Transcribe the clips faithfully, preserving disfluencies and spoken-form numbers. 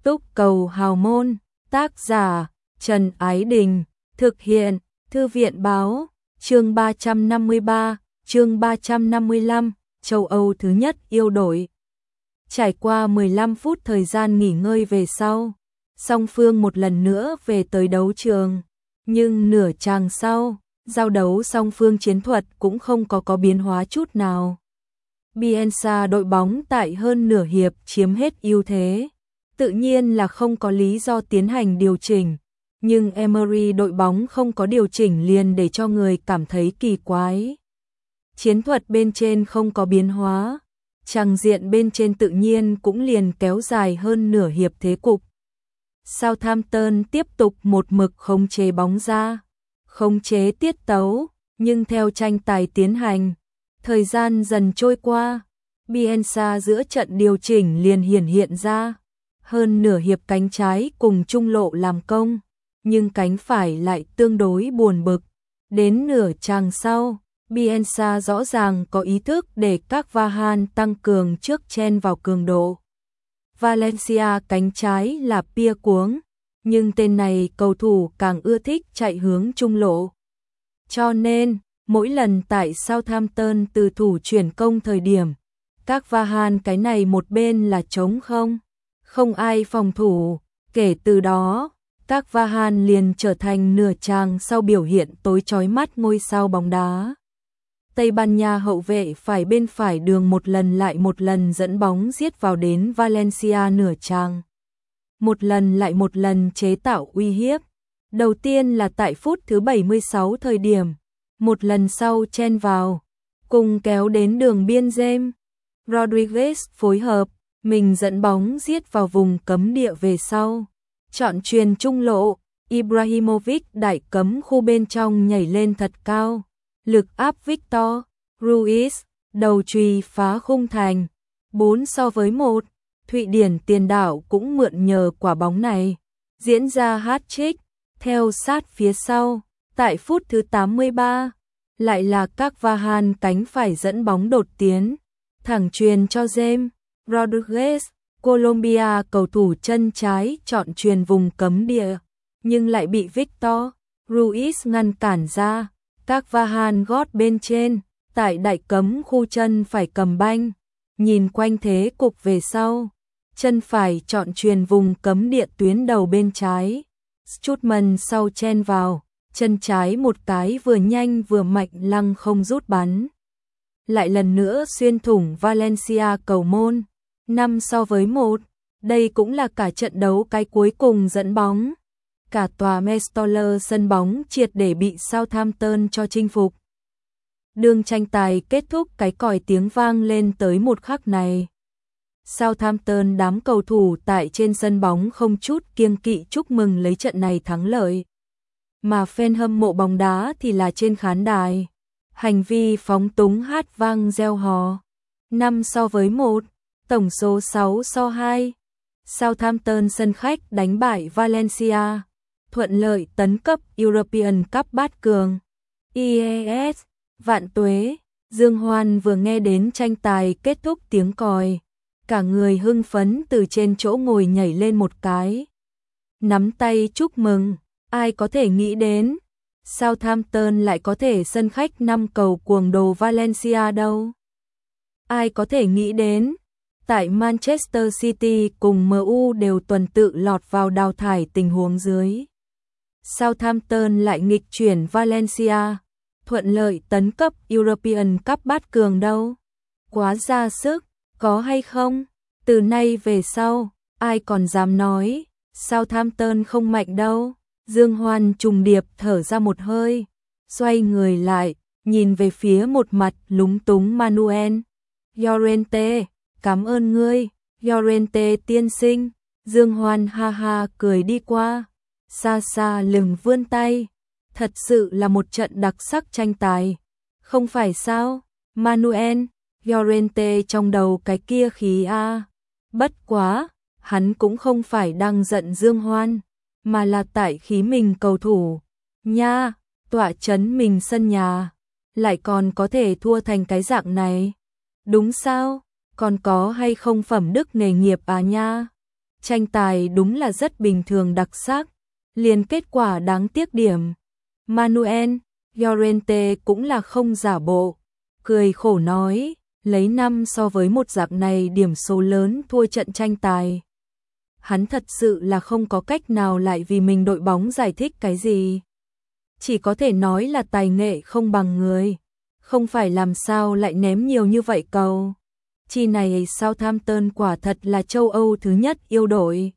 Túc Cầu Hào Môn, tác giả Trần Ái Đình, thực hiện Thư viện Báo, chương ba trăm năm mươi ba, chương ba trăm năm mươi lăm, châu Âu thứ nhất yêu đội. Trải qua mười lăm phút thời gian nghỉ ngơi về sau, song phương một lần nữa về tới đấu trường, nhưng nửa chàng sau, giao đấu song phương chiến thuật cũng không có có biến hóa chút nào. Bielsa đội bóng tại hơn nửa hiệp chiếm hết ưu thế, tự nhiên là không có lý do tiến hành điều chỉnh, nhưng Emery đội bóng không có điều chỉnh liền để cho người cảm thấy kỳ quái. Chiến thuật bên trên không có biến hóa, chàng diện bên trên tự nhiên cũng liền kéo dài hơn nửa hiệp thế cục. Southampton tiếp tục một mực khống chế bóng ra, khống chế tiết tấu, nhưng theo tranh tài tiến hành, thời gian dần trôi qua, Bielsa giữa trận điều chỉnh liền hiển hiện ra, hơn nửa hiệp cánh trái cùng trung lộ làm công, nhưng cánh phải lại tương đối buồn bực. Đến nửa chàng sau, Bielsa rõ ràng có ý thức để các Vahan tăng cường trước chen vào cường độ. Valencia cánh trái là Pia Cuống, nhưng tên này cầu thủ càng ưa thích chạy hướng trung lộ. Cho nên, mỗi lần tại Southampton từ thủ chuyển công thời điểm, các Vahan cái này một bên là trống không, không ai phòng thủ, kể từ đó, các Vahan liền trở thành nửa chàng sau biểu hiện tối chói mắt ngôi sao bóng đá. Tây Ban Nha hậu vệ phải bên phải đường một lần lại một lần dẫn bóng giết vào đến Valencia nửa chàng. Một lần lại một lần chế tạo uy hiếp. Đầu tiên là tại phút thứ bảy mươi sáu thời điểm, một lần sau chen vào, cùng kéo đến đường biên James Rodriguez phối hợp, mình dẫn bóng giết vào vùng cấm địa về sau. Chọn truyền trung lộ, Ibrahimovic đại cấm khu bên trong nhảy lên thật cao. Lực áp Victor Ruiz, đầu chùy phá khung thành, bốn so với một, Thụy Điển tiền đạo cũng mượn nhờ quả bóng này, diễn ra hat-trick, theo sát phía sau, tại phút thứ tám mươi ba, lại là các Vahan cánh phải dẫn bóng đột tiến, thẳng truyền cho James Rodriguez, Colombia cầu thủ chân trái chọn truyền vùng cấm địa, nhưng lại bị Victor Ruiz ngăn cản ra. Các Vahan gót bên trên, tại đại cấm khu chân phải cầm banh, nhìn quanh thế cục về sau, chân phải chọn truyền vùng cấm địa tuyến đầu bên trái. Strootman sau chen vào, chân trái một cái vừa nhanh vừa mạnh lăng không rút bắn. Lại lần nữa xuyên thủng Valencia cầu môn, năm so với một, đây cũng là cả trận đấu cái cuối cùng dẫn bóng. Cả tòa Mestalla sân bóng triệt để bị Southampton cho chinh phục. Đường tranh tài kết thúc cái còi tiếng vang lên tới một khắc này. Southampton đám cầu thủ tại trên sân bóng không chút kiêng kỵ chúc mừng lấy trận này thắng lợi. Mà fan hâm mộ bóng đá thì là trên khán đài. Hành vi phóng túng hát vang reo hò. năm so với một, tổng số sáu so hai. Southampton sân khách đánh bại Valencia. Thuận lợi tấn cấp European Cup bát cường. i e ét, vạn tuế, Dương Hoan vừa nghe đến tranh tài kết thúc tiếng còi, cả người hưng phấn từ trên chỗ ngồi nhảy lên một cái. Nắm tay chúc mừng, ai có thể nghĩ đến, Southampton lại có thể sân khách năm cầu cuồng đồ Valencia đâu. Ai có thể nghĩ đến, tại Manchester City cùng em u đều tuần tự lọt vào đào thải tình huống dưới. Southampton lại nghịch chuyển Valencia, thuận lợi tấn cấp European Cup bát cường đâu. Quá ra sức, có hay không? Từ nay về sau, ai còn dám nói Southampton không mạnh đâu. Dương Hoan trùng điệp thở ra một hơi, xoay người lại, nhìn về phía một mặt lúng túng Manuel. Llorente, cảm ơn ngươi, Llorente tiên sinh. Dương Hoan ha ha cười đi qua, xa xa lừng vươn tay. Thật sự là một trận đặc sắc tranh tài, không phải sao? Manuel, Llorente trong đầu cái kia khí a. Bất quá, hắn cũng không phải đang giận Dương Hoan, mà là tại khí mình cầu thủ. Nha, tọa chấn mình sân nhà, lại còn có thể thua thành cái dạng này. Đúng sao? Còn có hay không phẩm đức nghề nghiệp à nha? tranh tài đúng là rất bình thường đặc sắc, liền kết quả đáng tiếc điểm. Manuel Llorente cũng là không giả bộ, cười khổ nói, lấy năm so với một dạng này điểm số lớn thua trận tranh tài. Hắn thật sự là không có cách nào lại vì mình đội bóng giải thích cái gì. Chỉ có thể nói là tài nghệ không bằng người, không phải làm sao lại ném nhiều như vậy cầu. Chi này Southampton quả thật là châu Âu thứ nhất yêu đội.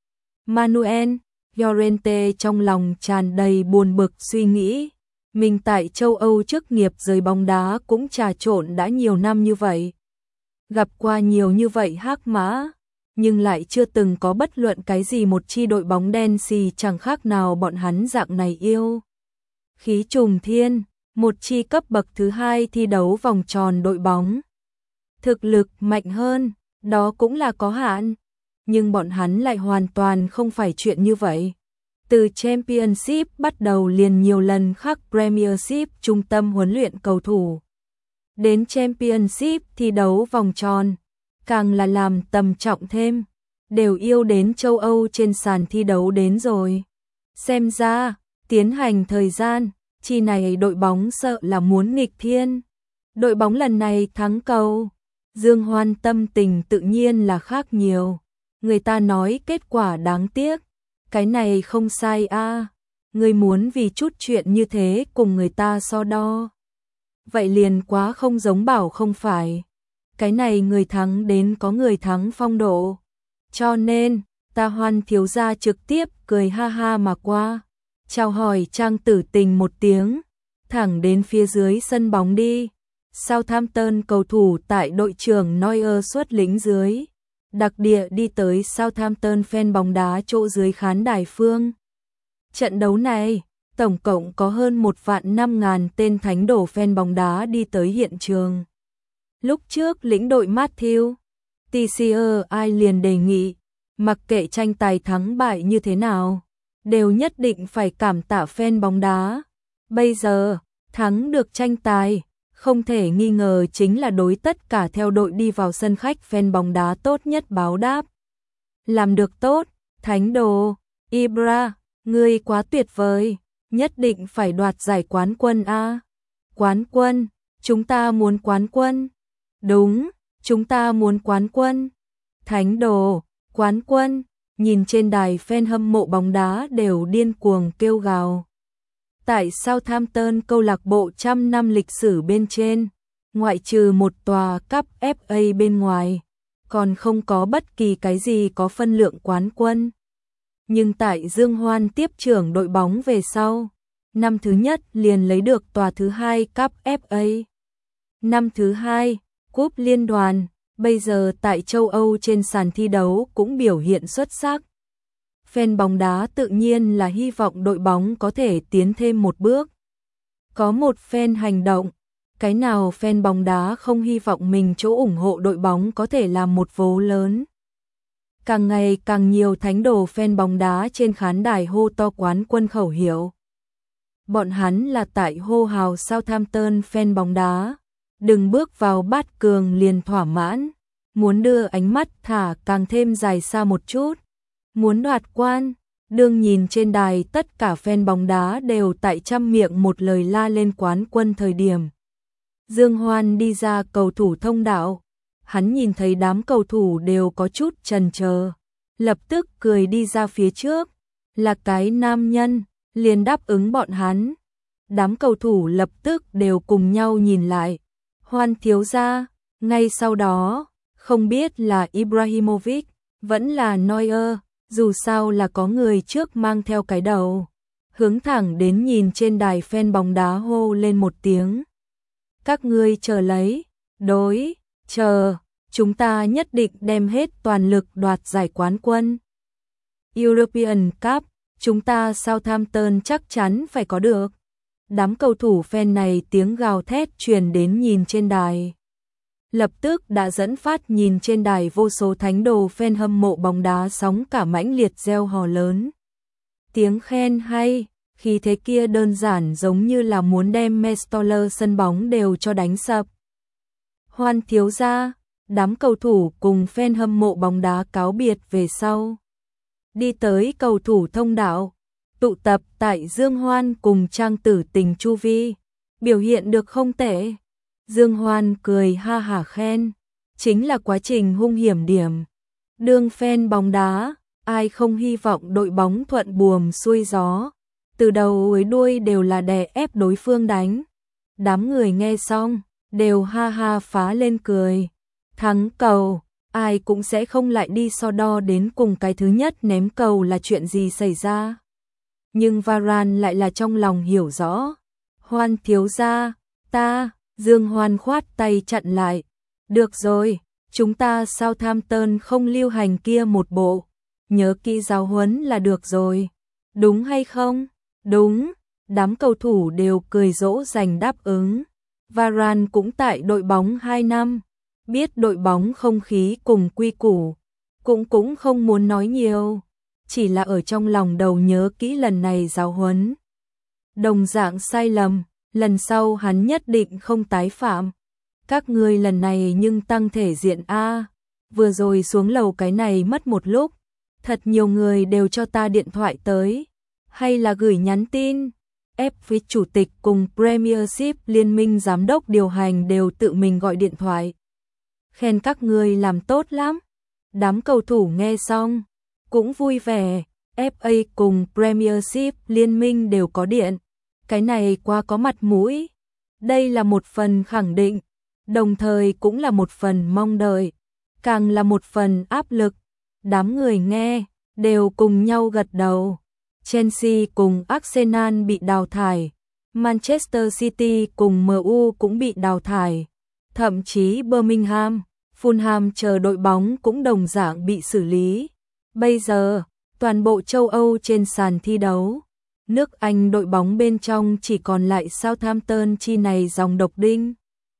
Manuel Llorente trong lòng tràn đầy buồn bực suy nghĩ, mình tại châu Âu trước nghiệp giới bóng đá cũng trà trộn đã nhiều năm như vậy. Gặp qua nhiều như vậy hắc mã, nhưng lại chưa từng có bất luận cái gì một chi đội bóng đen xì chẳng khác nào bọn hắn dạng này yêu. Khí trùng thiên, một chi cấp bậc thứ hai thi đấu vòng tròn đội bóng. Thực lực mạnh hơn, đó cũng là có hạn, nhưng bọn hắn lại hoàn toàn không phải chuyện như vậy. Từ Championship bắt đầu liền nhiều lần khác Premiership trung tâm huấn luyện cầu thủ. Đến Championship thi đấu vòng tròn, càng là làm tầm trọng thêm, đều yêu đến châu Âu trên sàn thi đấu đến rồi. Xem ra, tiến hành thời gian, chi này đội bóng sợ là muốn nghịch thiên. Đội bóng lần này thắng cầu, Dương Hoan tâm tình tự nhiên là khác nhiều. Người ta nói kết quả đáng tiếc, cái này không sai a. À. Người muốn vì chút chuyện như thế cùng người ta so đo. Vậy liền quá không giống bảo không phải. Cái này người thắng đến có người thắng phong độ. Cho nên, ta Hoan thiếu gia trực tiếp cười ha ha mà qua. Chào hỏi Trang Tử Tình một tiếng, thẳng đến phía dưới sân bóng đi. Southampton cầu thủ tại đội trưởng Neuer xuất lĩnh dưới, đặc địa đi tới Southampton fan bóng đá chỗ dưới khán đài phương. Trận đấu này, tổng cộng có hơn một vạn năm ngàn tên thánh đồ fan bóng đá đi tới hiện trường. Lúc trước lĩnh đội Matthew Teixeira ai liền đề nghị, mặc kệ tranh tài thắng bại như thế nào, đều nhất định phải cảm tạ fan bóng đá. Bây giờ, thắng được tranh tài, không thể nghi ngờ chính là đối tất cả theo đội đi vào sân khách fan bóng đá tốt nhất báo đáp. Làm được tốt, thánh đồ, Ibra, ngươi quá tuyệt vời, nhất định phải đoạt giải quán quân a. Quán quân, chúng ta muốn quán quân. Đúng, chúng ta muốn quán quân. Thánh đồ, quán quân, nhìn trên đài fan hâm mộ bóng đá đều điên cuồng kêu gào. Tại Southampton câu lạc bộ trăm năm lịch sử bên trên, ngoại trừ một tòa cúp ép a bên ngoài, còn không có bất kỳ cái gì có phân lượng quán quân. Nhưng tại Dương Hoan tiếp trưởng đội bóng về sau, năm thứ nhất liền lấy được tòa thứ hai cúp ép a. Năm thứ hai, cúp liên đoàn, bây giờ tại châu Âu trên sàn thi đấu cũng biểu hiện xuất sắc. Fan bóng đá tự nhiên là hy vọng đội bóng có thể tiến thêm một bước. Có một fan hành động, cái nào fan bóng đá không hy vọng mình chỗ ủng hộ đội bóng có thể làm một vố lớn. Càng ngày càng nhiều thánh đồ fan bóng đá trên khán đài hô to quán quân khẩu hiệu. Bọn hắn là tại hô hào Southampton fan bóng đá, đừng bước vào bát cường liền thỏa mãn, muốn đưa ánh mắt thả càng thêm dài xa một chút. Muốn đoạt quan, đương nhìn trên đài tất cả fan bóng đá đều tại trăm miệng một lời la lên quán quân thời điểm. Dương Hoan đi ra cầu thủ thông đạo, hắn nhìn thấy đám cầu thủ đều có chút chần chờ, lập tức cười đi ra phía trước, là cái nam nhân, liền đáp ứng bọn hắn. Đám cầu thủ lập tức đều cùng nhau nhìn lại, Hoan thiếu gia, ngay sau đó, không biết là Ibrahimovic, vẫn là Neuer. Dù sao là có người trước mang theo cái đầu, hướng thẳng đến nhìn trên đài fan bóng đá hô lên một tiếng. Các ngươi chờ lấy, đối, chờ, chúng ta nhất định đem hết toàn lực đoạt giải quán quân. European Cup, chúng ta Southampton chắc chắn phải có được. Đám cầu thủ fan này tiếng gào thét truyền đến nhìn trên đài. Lập tức đã dẫn phát nhìn trên đài vô số thánh đồ fan hâm mộ bóng đá sóng cả mãnh liệt reo hò lớn. Tiếng khen hay, khi thế kia đơn giản giống như là muốn đem Mestoller sân bóng đều cho đánh sập. Hoan thiếu gia, Đám cầu thủ cùng fan hâm mộ bóng đá cáo biệt về sau. Đi tới cầu thủ thông đạo, tụ tập tại Dương Hoan cùng trang tử tình Chu Vi. Biểu hiện được không tệ. Dương Hoan cười ha hả khen. Chính là quá trình hung hiểm điểm. Đương fan bóng đá, ai không hy vọng đội bóng thuận buồm xuôi gió. Từ đầu tới đuôi đều là đè ép đối phương đánh. Đám người nghe xong, đều ha ha phá lên cười. Thắng cầu, ai cũng sẽ không lại đi so đo đến cùng cái thứ nhất ném cầu là chuyện gì xảy ra. Nhưng Varane lại là trong lòng hiểu rõ. Hoan thiếu gia, ta, Dương Hoan khoát tay chặn lại. Được rồi, chúng ta Southampton không lưu hành kia một bộ. Nhớ kỹ giáo huấn là được rồi. Đúng hay không? Đúng, đám cầu thủ đều cười dỗ dành đáp ứng. Varane cũng tại đội bóng hai năm. Biết đội bóng không khí cùng quy củ. Cũng cũng không muốn nói nhiều. Chỉ là ở trong lòng đầu nhớ kỹ lần này giáo huấn. Đồng dạng sai lầm, lần sau hắn nhất định không tái phạm. Các ngươi lần này nhưng tăng thể diện A. Vừa rồi xuống lầu cái này mất một lúc. Thật nhiều người đều cho ta điện thoại tới. Hay là gửi nhắn tin. Ép phía chủ tịch cùng Premiership liên minh giám đốc điều hành đều tự mình gọi điện thoại. Khen các ngươi làm tốt lắm. Đám cầu thủ nghe xong cũng vui vẻ. ép a cùng Premiership liên minh đều có điện. Cái này quá có mặt mũi. Đây là một phần khẳng định, đồng thời cũng là một phần mong đợi, càng là một phần áp lực. Đám người nghe đều cùng nhau gật đầu. Chelsea cùng Arsenal bị đào thải, Manchester City cùng em u cũng bị đào thải, thậm chí Birmingham, Fulham chờ đội bóng cũng đồng dạng bị xử lý. Bây giờ, toàn bộ châu Âu trên sàn thi đấu, nước Anh đội bóng bên trong chỉ còn lại Southampton chi này dòng độc đinh.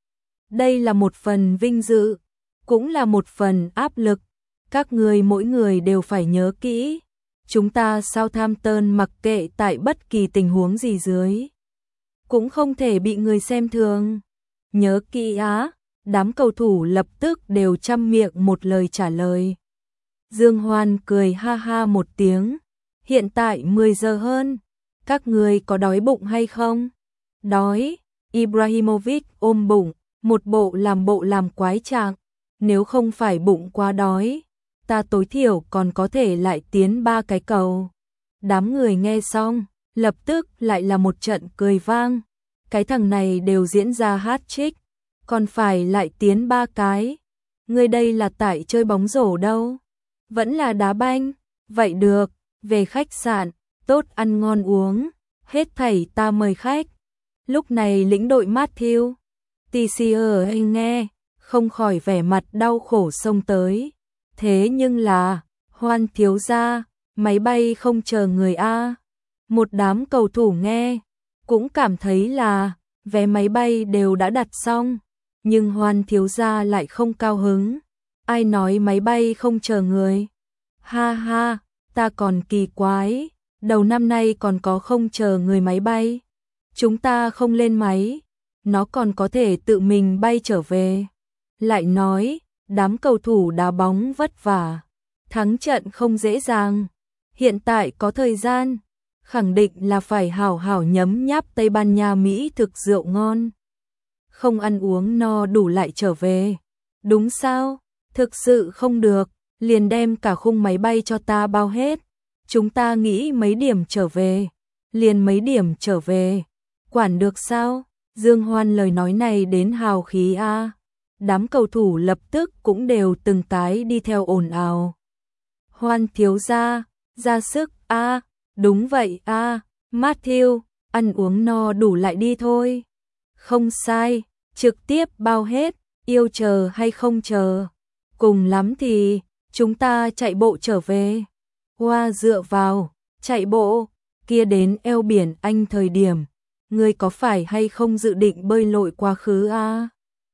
Đây là một phần vinh dự, cũng là một phần áp lực. Các người mỗi người đều phải nhớ kỹ. Chúng ta Southampton mặc kệ tại bất kỳ tình huống gì dưới, cũng không thể bị người xem thường. Nhớ kỹ á, đám cầu thủ lập tức đều chăm miệng một lời trả lời. Dương Hoan cười ha ha một tiếng. Hiện tại mười giờ hơn, các người có đói bụng hay không? Đói. Ibrahimovic ôm bụng, một bộ làm bộ làm quái trạng. Nếu không phải bụng quá đói, ta tối thiểu còn có thể lại tiến ba cái cầu. Đám người nghe xong, lập tức lại là một trận cười vang. Cái thằng này đều diễn ra hat-trick, còn phải lại tiến ba cái. Người đây là tại chơi bóng rổ đâu? Vẫn là đá banh? Vậy được, về khách sạn, tốt ăn ngon uống, hết thảy ta mời khách. Lúc này lĩnh đội Matthew, tê xê ở nghe, không khỏi vẻ mặt đau khổ xông tới. Thế nhưng là, Hoan thiếu gia, máy bay không chờ người A. Một đám cầu thủ nghe, cũng cảm thấy là, vé máy bay đều đã đặt xong, nhưng Hoan thiếu gia lại không cao hứng. Ai nói máy bay không chờ người? Ha ha, ta còn kỳ quái, đầu năm nay còn có không chờ người máy bay. Chúng ta không lên máy, nó còn có thể tự mình bay trở về. Lại nói, đám cầu thủ đá bóng vất vả, thắng trận không dễ dàng. Hiện tại có thời gian, khẳng định là phải hảo hảo nhấm nháp Tây Ban Nha Mỹ thực rượu ngon. Không ăn uống no đủ lại trở về. Đúng sao? Thực sự không được, liền đem cả khung máy bay cho ta bao hết. Chúng ta nghĩ mấy điểm trở về, liền mấy điểm trở về. Quản được sao? Dương Hoan lời nói này đến hào khí a. Đám cầu thủ lập tức cũng đều từng cái đi theo ồn ào. Hoan thiếu gia, ra sức a, đúng vậy a, Matthew, ăn uống no đủ lại đi thôi. Không sai, trực tiếp bao hết, yêu chờ hay không chờ. Cùng lắm thì, chúng ta chạy bộ trở về. Hoa dựa vào, chạy bộ, kia đến eo biển Anh thời điểm, ngươi có phải hay không dự định bơi lội quá khứ a?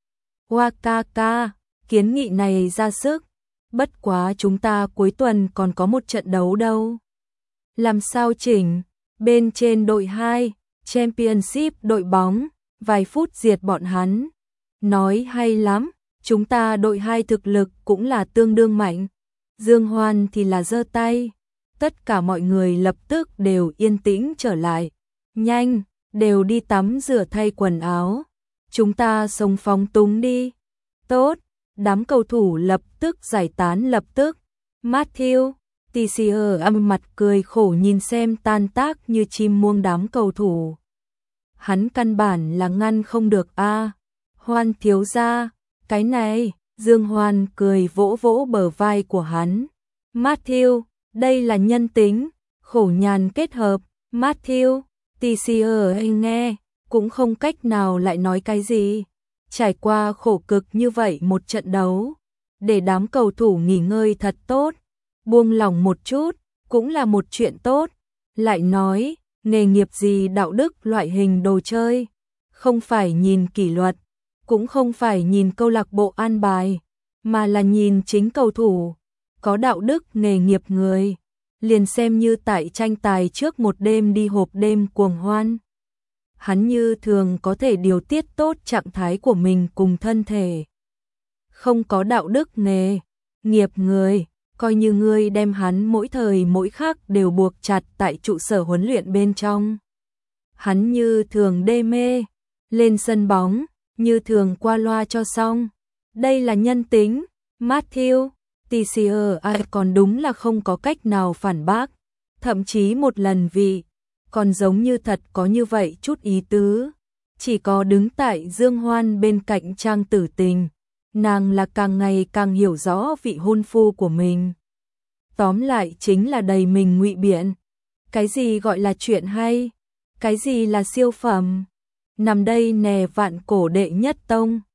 Hoa ca ca, kiến nghị này ra sức, bất quá chúng ta cuối tuần còn có một trận đấu đâu. Làm sao chỉnh, bên trên đội hai, Championship đội bóng, vài phút diệt bọn hắn. Nói hay lắm, Chúng ta đội hai thực lực cũng là tương đương mạnh. Dương Hoan thì là giơ tay. Tất cả mọi người lập tức đều yên tĩnh trở lại. Nhanh, đều đi tắm rửa thay quần áo. Chúng ta xông phóng túng đi. Tốt, đám cầu thủ lập tức giải tán lập tức. Matthew, tê xê ở âm mặt cười khổ nhìn xem tan tác như chim muông đám cầu thủ. Hắn căn bản là ngăn không được a. À, Hoan thiếu gia, cái này, Dương Hoan cười vỗ vỗ bờ vai của hắn. Matthew, đây là nhân tính, khổ nhàn kết hợp. Matthew, tê xê ở anh nghe, cũng không cách nào lại nói cái gì. Trải qua khổ cực như vậy một trận đấu, để đám cầu thủ nghỉ ngơi thật tốt, buông lỏng một chút, cũng là một chuyện tốt. Lại nói, nghề nghiệp gì đạo đức loại hình đồ chơi, không phải nhìn kỷ luật, cũng không phải nhìn câu lạc bộ an bài, mà là nhìn chính cầu thủ, có đạo đức nghề nghiệp người. Liền xem như tại tranh tài trước một đêm đi hộp đêm cuồng hoan. Hắn như thường có thể điều tiết tốt trạng thái của mình cùng thân thể. Không có đạo đức nghề, nghiệp người, coi như ngươi đem hắn mỗi thời mỗi khắc đều buộc chặt tại trụ sở huấn luyện bên trong. Hắn như thường đê mê, lên sân bóng, như thường qua loa cho xong. Đây là nhân tính, Matthew, tê xê ở ai còn đúng là không có cách nào phản bác. Thậm chí một lần vì, còn giống như thật có như vậy chút ý tứ. Chỉ có đứng tại Dương Hoan bên cạnh Trang Tử Tình, nàng là càng ngày càng hiểu rõ vị hôn phu của mình. Tóm lại chính là đầy mình ngụy biện. Cái gì gọi là chuyện hay? Cái gì là siêu phẩm? Nằm đây nè vạn cổ đệ nhất tông.